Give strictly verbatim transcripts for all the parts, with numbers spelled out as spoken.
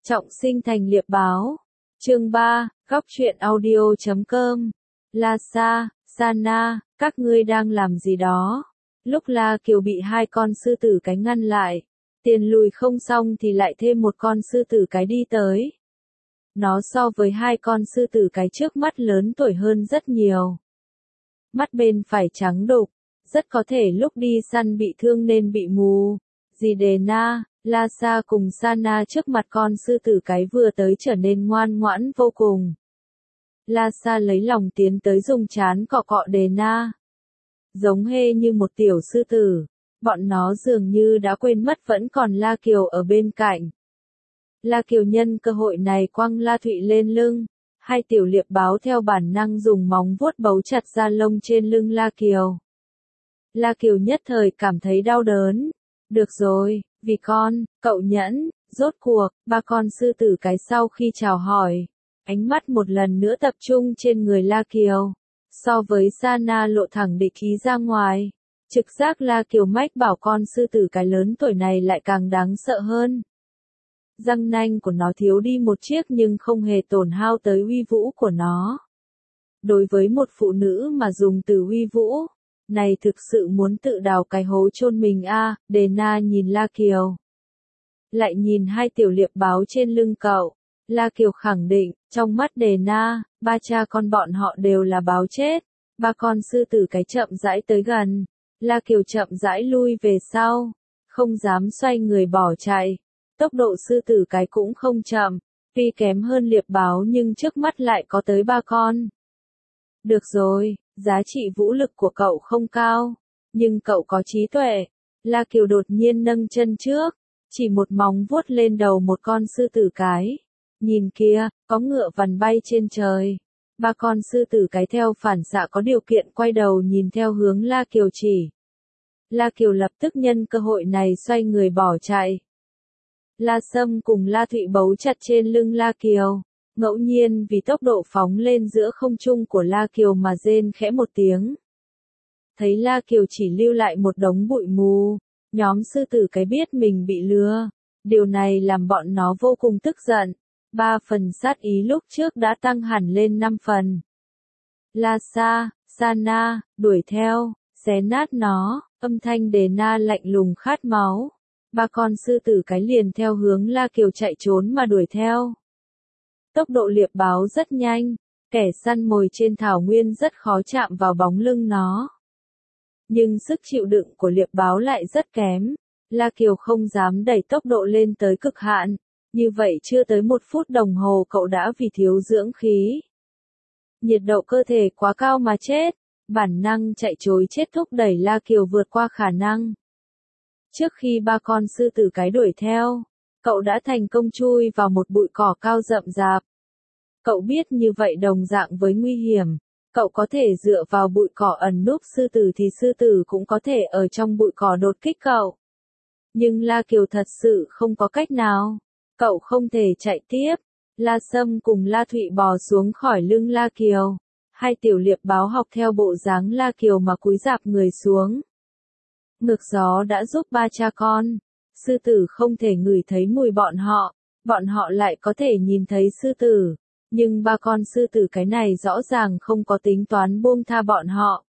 Trọng sinh thành liệp báo. Chương ba, góc truyện audio chấm com. La Sa, Sana, các ngươi đang làm gì đó? Lúc La Kiều bị hai con sư tử cái ngăn lại, tiền lùi không xong thì lại thêm một con sư tử cái đi tới. Nó so với hai con sư tử cái trước mắt lớn tuổi hơn rất nhiều. Mắt bên phải trắng đục, rất có thể lúc đi săn bị thương nên bị mù. Dì Đề Na, La Sa cùng Sana trước mặt con sư tử cái vừa tới trở nên ngoan ngoãn vô cùng. La Sa lấy lòng tiến tới dùng trán cọ cọ Đề Na. Giống hê như một tiểu sư tử, bọn nó dường như đã quên mất vẫn còn La Kiều ở bên cạnh. La Kiều nhân cơ hội này quăng La Thụy lên lưng, hai tiểu liệp báo theo bản năng dùng móng vuốt bấu chặt da lông trên lưng La Kiều. La Kiều nhất thời cảm thấy đau đớn. Được rồi, vì con, cậu nhẫn, rốt cuộc, ba con sư tử cái sau khi chào hỏi, ánh mắt một lần nữa tập trung trên người La Kiều. So với Sana lộ thẳng địch khí ra ngoài, trực giác La Kiều mách bảo con sư tử cái lớn tuổi này lại càng đáng sợ hơn. Răng nanh của nó thiếu đi một chiếc nhưng không hề tổn hao tới uy vũ của nó. Đối với một phụ nữ mà dùng từ uy vũ, này thực sự muốn tự đào cái hố chôn mình a. À, Đề Na nhìn La Kiều. Lại nhìn hai tiểu liệp báo trên lưng cậu. La Kiều khẳng định, trong mắt Đề Na, ba cha con bọn họ đều là báo chết. Ba con sư tử cái chậm rãi tới gần. La Kiều chậm rãi lui về sau. Không dám xoay người bỏ chạy. Tốc độ sư tử cái cũng không chậm. Tuy kém hơn liệp báo nhưng trước mắt lại có tới ba con. Được rồi, giá trị vũ lực của cậu không cao, nhưng cậu có trí tuệ. La Kiều đột nhiên nâng chân trước, chỉ một móng vuốt lên đầu một con sư tử cái. Nhìn kia, có ngựa vằn bay trên trời. Ba con sư tử cái theo phản xạ có điều kiện quay đầu nhìn theo hướng La Kiều chỉ. La Kiều lập tức nhân cơ hội này xoay người bỏ chạy. La Sâm cùng La Thụy bấu chặt trên lưng La Kiều. Ngẫu nhiên vì tốc độ phóng lên giữa không trung của La Kiều mà rên khẽ một tiếng. Thấy La Kiều chỉ lưu lại một đống bụi mù, nhóm sư tử cái biết mình bị lừa. Điều này làm bọn nó vô cùng tức giận. Ba phần sát ý lúc trước đã tăng hẳn lên năm phần. La Sa, Sana, đuổi theo, xé nát nó, âm thanh Đề Na lạnh lùng khát máu. Ba con sư tử cái liền theo hướng La Kiều chạy trốn mà đuổi theo. Tốc độ liệp báo rất nhanh, kẻ săn mồi trên thảo nguyên rất khó chạm vào bóng lưng nó. Nhưng sức chịu đựng của liệp báo lại rất kém, La Kiều không dám đẩy tốc độ lên tới cực hạn, như vậy chưa tới một phút đồng hồ cậu đã vì thiếu dưỡng khí. Nhiệt độ cơ thể quá cao mà chết, bản năng chạy trối chết thúc đẩy La Kiều vượt qua khả năng. Trước khi ba con sư tử cái đuổi theo, cậu đã thành công chui vào một bụi cỏ cao rậm rạp. Cậu biết như vậy đồng dạng với nguy hiểm, cậu có thể dựa vào bụi cỏ ẩn núp sư tử thì sư tử cũng có thể ở trong bụi cỏ đột kích cậu. Nhưng La Kiều thật sự không có cách nào, cậu không thể chạy tiếp. La Sâm cùng La Thụy bò xuống khỏi lưng La Kiều. Hai tiểu liệp báo học theo bộ dáng La Kiều mà cúi rạp người xuống. Ngược gió đã giúp ba cha con. Sư tử không thể ngửi thấy mùi bọn họ, bọn họ lại có thể nhìn thấy sư tử. Nhưng ba con sư tử cái này rõ ràng không có tính toán buông tha bọn họ.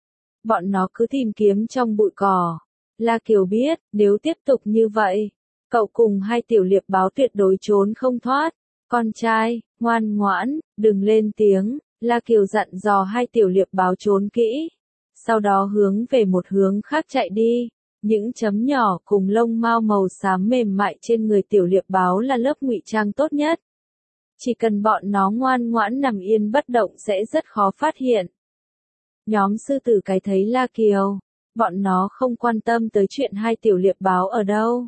Bọn nó cứ tìm kiếm trong bụi cỏ. La Kiều biết, nếu tiếp tục như vậy, cậu cùng hai tiểu liệp báo tuyệt đối trốn không thoát. Con trai, ngoan ngoãn, đừng lên tiếng, La Kiều dặn dò hai tiểu liệp báo trốn kỹ. Sau đó hướng về một hướng khác chạy đi. Những chấm nhỏ cùng lông mao màu xám mềm mại trên người tiểu liệp báo là lớp ngụy trang tốt nhất. Chỉ cần bọn nó ngoan ngoãn nằm yên bất động sẽ rất khó phát hiện. Nhóm sư tử cái thấy La Kiều, bọn nó không quan tâm tới chuyện hai tiểu liệp báo ở đâu.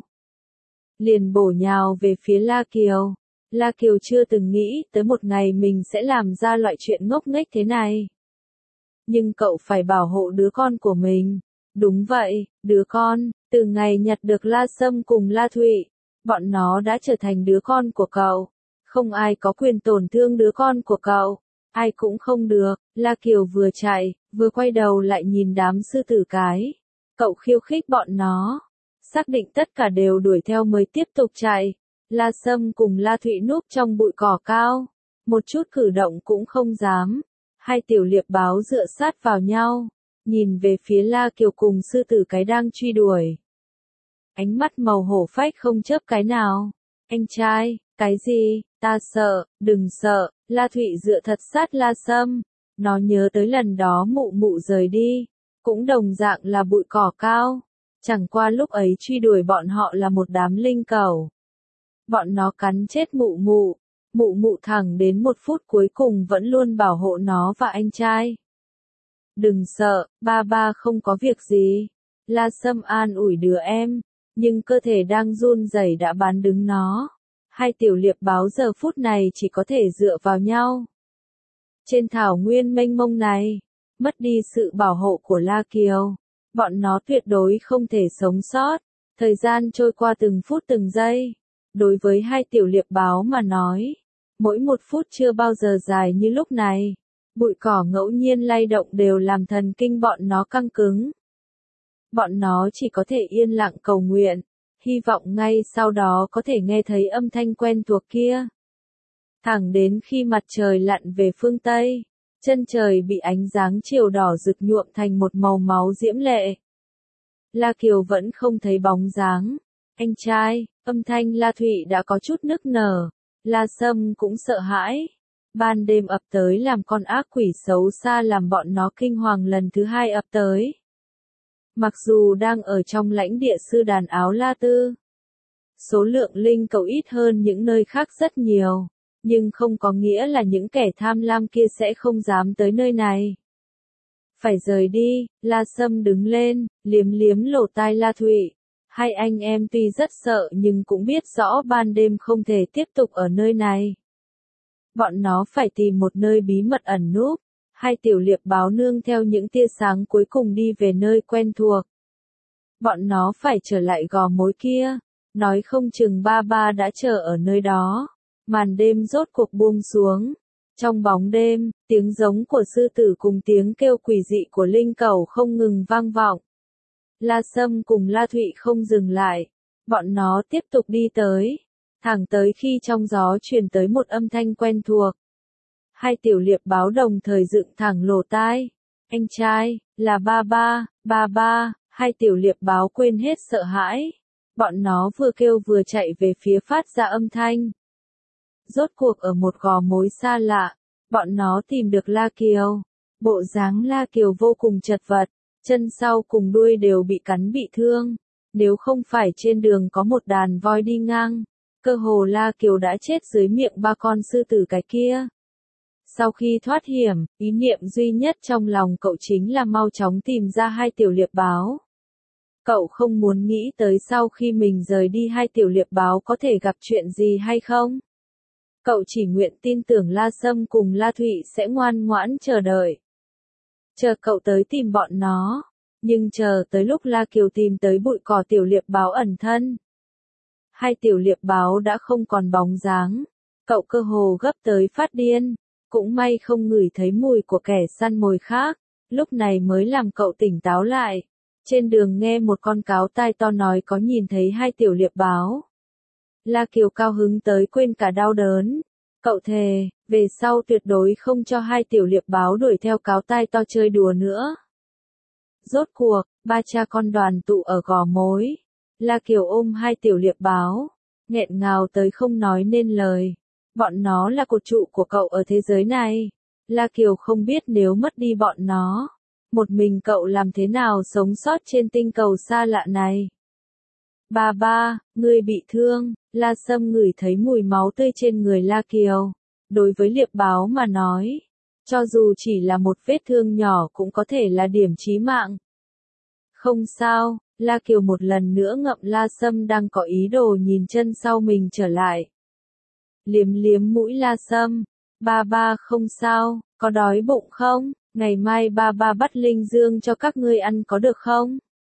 Liền bổ nhào về phía La Kiều. La Kiều chưa từng nghĩ tới một ngày mình sẽ làm ra loại chuyện ngốc nghếch thế này. Nhưng cậu phải bảo hộ đứa con của mình. Đúng vậy, đứa con, từ ngày nhặt được La Sâm cùng La Thụy, bọn nó đã trở thành đứa con của cậu. Không ai có quyền tổn thương đứa con của cậu, ai cũng không được. La Kiều vừa chạy, vừa quay đầu lại nhìn đám sư tử cái. Cậu khiêu khích bọn nó, xác định tất cả đều đuổi theo mới tiếp tục chạy. La Sâm cùng La Thụy núp trong bụi cỏ cao, một chút cử động cũng không dám. Hai tiểu liệp báo dựa sát vào nhau, nhìn về phía La Kiều cùng sư tử cái đang truy đuổi. Ánh mắt màu hổ phách không chớp cái nào. Anh trai, cái gì, ta sợ, đừng sợ, La Thụy dựa thật sát La Sâm. Nó nhớ tới lần đó mụ mụ rời đi, cũng đồng dạng là bụi cỏ cao. Chẳng qua lúc ấy truy đuổi bọn họ là một đám linh cẩu. Bọn nó cắn chết mụ mụ, mụ mụ thẳng đến một phút cuối cùng vẫn luôn bảo hộ nó và anh trai. Đừng sợ, ba ba không có việc gì. La Sâm an ủi đứa em, nhưng cơ thể đang run rẩy đã bán đứng nó. Hai tiểu liệp báo giờ phút này chỉ có thể dựa vào nhau. Trên thảo nguyên mênh mông này, mất đi sự bảo hộ của La Kiều, bọn nó tuyệt đối không thể sống sót. Thời gian trôi qua từng phút từng giây. Đối với hai tiểu liệp báo mà nói, mỗi một phút chưa bao giờ dài như lúc này. Bụi cỏ ngẫu nhiên lay động đều làm thần kinh bọn nó căng cứng. Bọn nó chỉ có thể yên lặng cầu nguyện, hy vọng ngay sau đó có thể nghe thấy âm thanh quen thuộc kia. Thẳng đến khi mặt trời lặn về phương Tây, chân trời bị ánh dáng chiều đỏ rực nhuộm thành một màu máu diễm lệ. La Kiều vẫn không thấy bóng dáng. Anh trai, âm thanh La Thụy đã có chút nức nở. La Sâm cũng sợ hãi. Ban đêm ập tới làm con ác quỷ xấu xa làm bọn nó kinh hoàng lần thứ hai ập tới. Mặc dù đang ở trong lãnh địa sư đàn áo La Tư, số lượng linh cẩu ít hơn những nơi khác rất nhiều, nhưng không có nghĩa là những kẻ tham lam kia sẽ không dám tới nơi này. Phải rời đi, La Sâm đứng lên, liếm liếm lỗ tai La Thụy. Hai anh em tuy rất sợ nhưng cũng biết rõ ban đêm không thể tiếp tục ở nơi này. Bọn nó phải tìm một nơi bí mật ẩn núp. Hai tiểu liệp báo nương theo những tia sáng cuối cùng đi về nơi quen thuộc. Bọn nó phải trở lại gò mối kia. Nói không chừng ba ba đã chờ ở nơi đó. Màn đêm rốt cuộc buông xuống. Trong bóng đêm, tiếng giống của sư tử cùng tiếng kêu quỷ dị của linh cẩu không ngừng vang vọng. La Sâm cùng La Thụy không dừng lại. Bọn nó tiếp tục đi tới. Thẳng tới khi trong gió truyền tới một âm thanh quen thuộc. Hai tiểu liệp báo đồng thời dựng thẳng lỗ tai. Anh trai, là ba ba, ba ba, hai tiểu liệp báo quên hết sợ hãi. Bọn nó vừa kêu vừa chạy về phía phát ra âm thanh. Rốt cuộc ở một gò mối xa lạ, bọn nó tìm được La Kiều. Bộ dáng La Kiều vô cùng chật vật, chân sau cùng đuôi đều bị cắn bị thương. Nếu không phải trên đường có một đàn voi đi ngang, cơ hồ La Kiều đã chết dưới miệng ba con sư tử cái kia. Sau khi thoát hiểm, ý niệm duy nhất trong lòng cậu chính là mau chóng tìm ra hai tiểu liệp báo. Cậu không muốn nghĩ tới sau khi mình rời đi hai tiểu liệp báo có thể gặp chuyện gì hay không. Cậu chỉ nguyện tin tưởng La Sâm cùng La Thụy sẽ ngoan ngoãn chờ đợi. Chờ cậu tới tìm bọn nó. Nhưng chờ tới lúc La Kiều tìm tới bụi cỏ tiểu liệp báo ẩn thân. Hai tiểu liệp báo đã không còn bóng dáng. Cậu cơ hồ gấp tới phát điên. Cũng may không ngửi thấy mùi của kẻ săn mồi khác. Lúc này mới làm cậu tỉnh táo lại. Trên đường nghe một con cáo tai to nói có nhìn thấy hai tiểu liệp báo. La Kiều cao hứng tới quên cả đau đớn. Cậu thề, về sau tuyệt đối không cho hai tiểu liệp báo đuổi theo cáo tai to chơi đùa nữa. Rốt cuộc, ba cha con đoàn tụ ở gò mối. La Kiều ôm hai tiểu liệp báo, nghẹn ngào tới không nói nên lời. Bọn nó là cột trụ của cậu ở thế giới này. La Kiều không biết nếu mất đi bọn nó, một mình cậu làm thế nào sống sót trên tinh cầu xa lạ này. Ba ba, ngươi bị thương. La Sâm ngửi thấy mùi máu tươi trên người La Kiều. Đối với liệp báo mà nói, cho dù chỉ là một vết thương nhỏ cũng có thể là điểm chí mạng. Không sao, La Kiều một lần nữa ngậm La Sâm đang có ý đồ nhìn chân sau mình trở lại. Liếm liếm mũi La Sâm. Ba ba không sao, có đói bụng không? Ngày mai ba ba bắt linh dương cho các ngươi ăn có được không?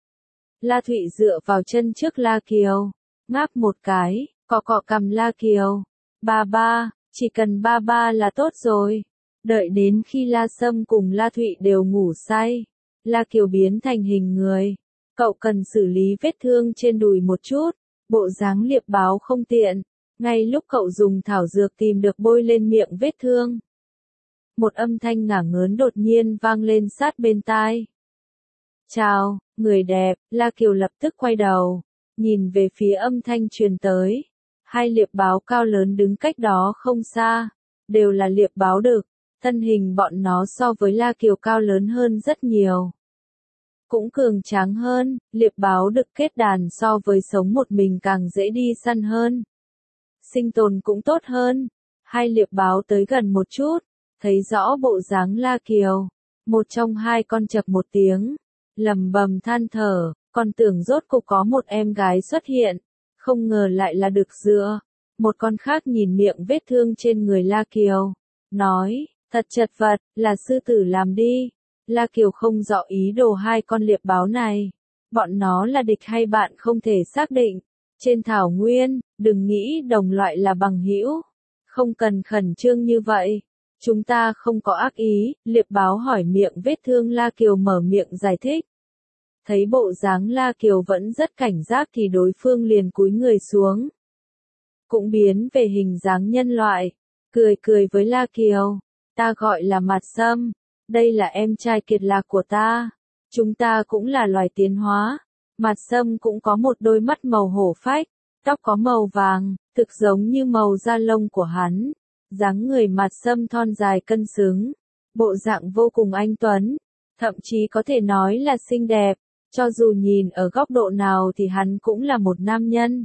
La Thụy dựa vào chân trước La Kiều, ngáp một cái, cọ cọ cằm La Kiều. Ba ba, chỉ cần ba ba là tốt rồi. Đợi đến khi La Sâm cùng La Thụy đều ngủ say, La Kiều biến thành hình người. Cậu cần xử lý vết thương trên đùi một chút, bộ dáng liệp báo không tiện. Ngay lúc cậu dùng thảo dược tìm được bôi lên miệng vết thương, một âm thanh ngả ngớn đột nhiên vang lên sát bên tai. Chào, người đẹp, La Kiều lập tức quay đầu, nhìn về phía âm thanh truyền tới. Hai liệp báo cao lớn đứng cách đó không xa, đều là liệp báo đực, thân hình bọn nó so với La Kiều cao lớn hơn rất nhiều. Cũng cường tráng hơn, liệp báo đực kết đàn so với sống một mình càng dễ đi săn hơn. Sinh tồn cũng tốt hơn. Hai liệp báo tới gần một chút, thấy rõ bộ dáng La Kiều. Một trong hai con chập một tiếng, lầm bầm than thở, còn tưởng rốt cục có một em gái xuất hiện, không ngờ lại là đực dựa. Một con khác nhìn miệng vết thương trên người La Kiều, nói, thật chật vật, là sư tử làm đi. La Kiều không rõ ý đồ hai con liệp báo này. Bọn nó là địch hay bạn không thể xác định. Trên thảo nguyên, đừng nghĩ đồng loại là bằng hữu. Không cần khẩn trương như vậy. Chúng ta không có ác ý, liệp báo hỏi miệng vết thương La Kiều mở miệng giải thích. Thấy bộ dáng La Kiều vẫn rất cảnh giác thì đối phương liền cúi người xuống. Cũng biến về hình dáng nhân loại, cười cười với La Kiều. Ta gọi là Mạt Sâm, đây là em trai kiệt lạc của ta. Chúng ta cũng là loài tiến hóa. Mạt Sâm cũng có một đôi mắt màu hổ phách, tóc có màu vàng, thực giống như màu da lông của hắn. Dáng người Mạt Sâm thon dài cân xứng, bộ dạng vô cùng anh tuấn, thậm chí có thể nói là xinh đẹp, cho dù nhìn ở góc độ nào thì hắn cũng là một nam nhân.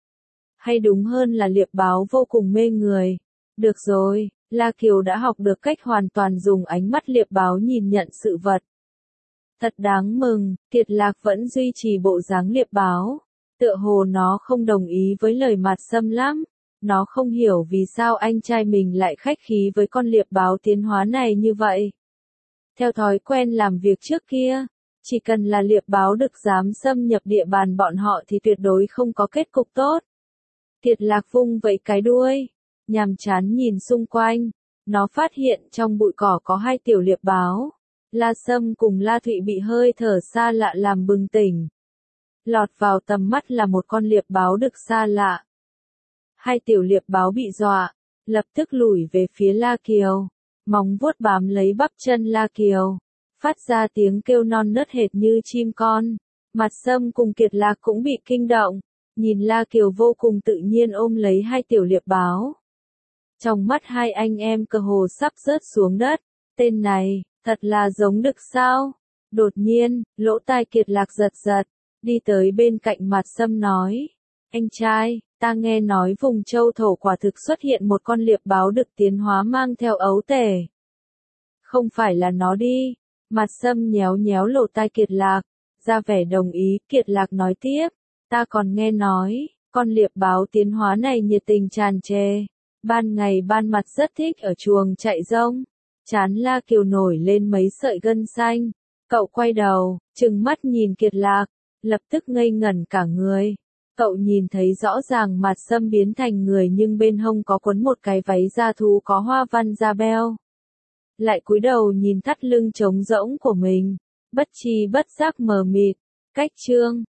Hay đúng hơn là liệp báo vô cùng mê người. Được rồi, La Kiều đã học được cách hoàn toàn dùng ánh mắt liệp báo nhìn nhận sự vật. Thật đáng mừng, Kiệt Lạc vẫn duy trì bộ dáng liệp báo. Tựa hồ nó không đồng ý với lời Mạt Sâm lắm. Nó không hiểu vì sao anh trai mình lại khách khí với con liệp báo tiến hóa này như vậy. Theo thói quen làm việc trước kia, chỉ cần là liệp báo đực dám xâm nhập địa bàn bọn họ thì tuyệt đối không có kết cục tốt. Kiệt Lạc vung vẫy cái đuôi, nhàm chán nhìn xung quanh, nó phát hiện trong bụi cỏ có hai tiểu liệp báo. La Sâm cùng La Thụy bị hơi thở xa lạ làm bừng tỉnh. Lọt vào tầm mắt là một con liệp báo đực xa lạ. Hai tiểu liệp báo bị dọa, lập tức lùi về phía La Kiều, móng vuốt bám lấy bắp chân La Kiều, phát ra tiếng kêu non nớt hệt như chim con. Mạt Sâm cùng Kiệt Lạc cũng bị kinh động, nhìn La Kiều vô cùng tự nhiên ôm lấy hai tiểu liệp báo. Trong mắt hai anh em cơ hồ sắp rớt xuống đất, tên này, thật là giống đực sao? Đột nhiên, lỗ tai Kiệt Lạc giật giật, đi tới bên cạnh Mạt Sâm nói, anh trai, ta nghe nói vùng châu thổ quả thực xuất hiện một con liệp báo đực tiến hóa mang theo ấu tể. Không phải là nó đi. Mạt Sâm nhéo nhéo lỗ tai Kiệt Lạc, ra vẻ đồng ý. Kiệt Lạc nói tiếp, ta còn nghe nói, con liệp báo tiến hóa này nhiệt tình tràn trề, ban ngày ban mặt rất thích ở chuồng chạy rông. Trán La Kiều nổi lên mấy sợi gân xanh, cậu quay đầu, trừng mắt nhìn Kiệt Lạc, lập tức ngây ngẩn cả người. Cậu nhìn thấy rõ ràng Mạt Sâm biến thành người nhưng bên hông có quấn một cái váy da thú có hoa văn da beo. Lại cúi đầu nhìn thắt lưng trống rỗng của mình, bất tri bất giác mờ mịt. Cách chương